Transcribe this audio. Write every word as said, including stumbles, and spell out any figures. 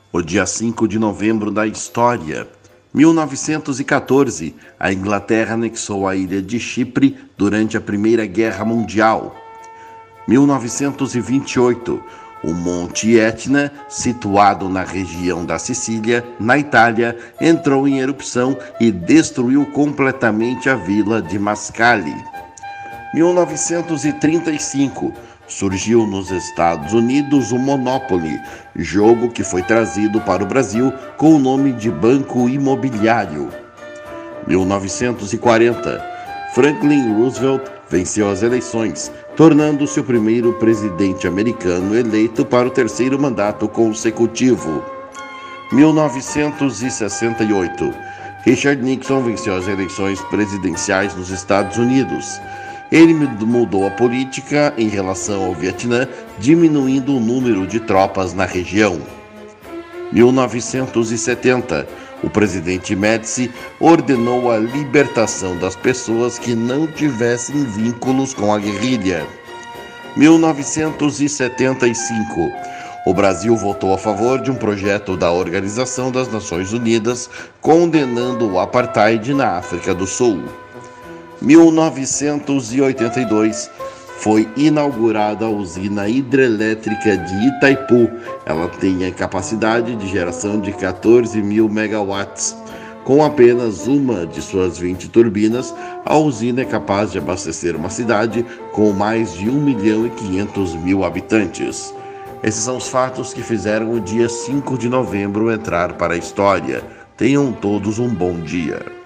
O dia cinco de novembro da história. mil novecentos e quatorze, a Inglaterra anexou a ilha de Chipre durante a Primeira Guerra Mundial. mil novecentos e vinte e oito, o Monte Etna, situado na região da Sicília, na Itália, entrou em erupção e destruiu completamente a vila de Mascali. mil novecentos e trinta e cinco, surgiu nos Estados Unidos o Monopoly, jogo que foi trazido para o Brasil com o nome de Banco Imobiliário. mil novecentos e quarenta, Franklin Roosevelt venceu as eleições, tornando-se o primeiro presidente americano eleito para o terceiro mandato consecutivo. mil novecentos e sessenta e oito, Richard Nixon venceu as eleições presidenciais nos Estados Unidos. Ele mudou a política em relação ao Vietnã, diminuindo o número de tropas na região. mil novecentos e setenta, o presidente Médici ordenou a libertação das pessoas que não tivessem vínculos com a guerrilha. mil novecentos e setenta e cinco, o Brasil votou a favor de um projeto da Organização das Nações Unidas condenando o apartheid na África do Sul. mil novecentos e oitenta e dois, foi inaugurada a usina hidrelétrica de Itaipu. Ela tem a capacidade de geração de quatorze mil megawatts. Com apenas uma de suas vinte turbinas, a usina é capaz de abastecer uma cidade com mais de um milhão e quinhentos mil habitantes. Esses são os fatos que fizeram o dia cinco de novembro entrar para a história. Tenham todos um bom dia.